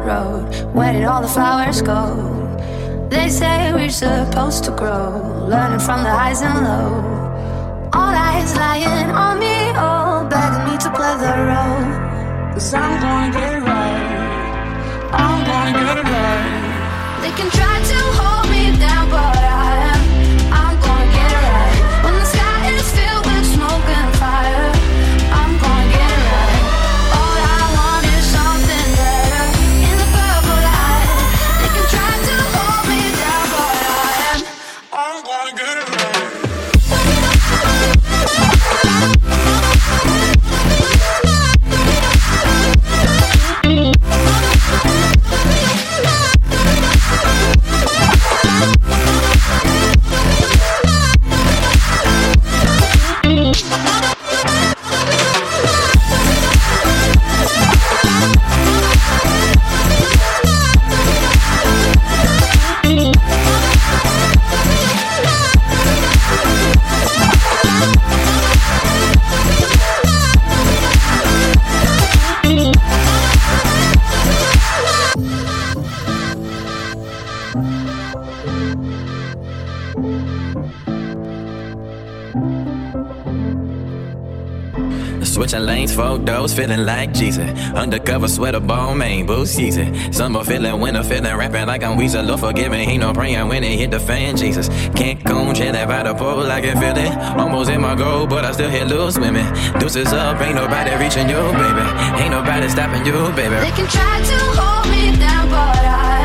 road. Where did all the flowers go? They say we're supposed to grow, learning from the highs and lows. All eyes lying on me, oh, begging me to play the role. 'Cause I'm gonna get it right, I'm gonna get it right. They can try to hold me down, but I'm gonna get it right. When the sky is filled with smoke and fire, I'm gonna get it right. All I want is something better in the purple light. They can try to hold me down, but I'm gonna get it right. Switching lanes, 4 doors, feeling like Jesus. Undercover sweater, ball main, boots easy. Summer feeling, winter feeling, rapping like I'm Weezer. Lord forgive me, ain't no praying when it hit the fan, Jesus. Can't come chilling by the pole, I can feel it. Almost hit my goal, but I still hit loose swimming. Deuces up, ain't nobody reaching you, baby. Ain't nobody stopping you, baby. They can try to hold me down, but